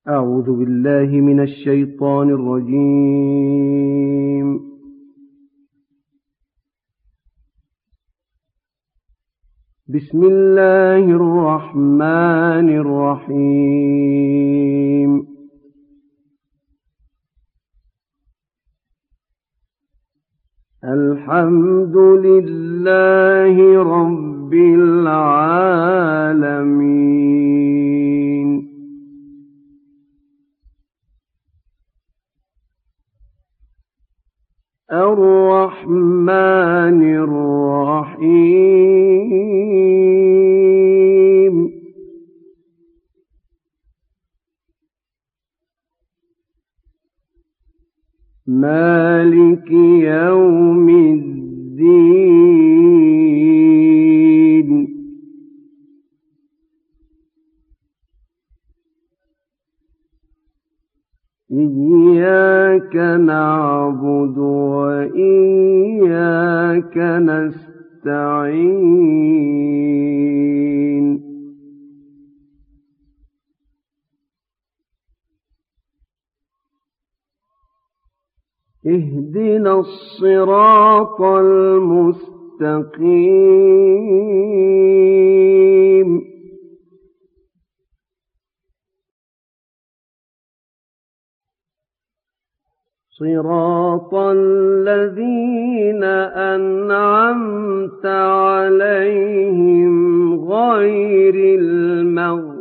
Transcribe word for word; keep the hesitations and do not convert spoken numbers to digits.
أعوذ بالله من الشيطان الرجيم. بسم الله الرحمن الرحيم. الحمد لله رب العالمين. الرحمن الرحيم. مالك يوم الدين. إياك نعبد وإياك نستعين. اهدنا الصراط المستقيم. صراط الذين أنعمت عليهم غير المغضوب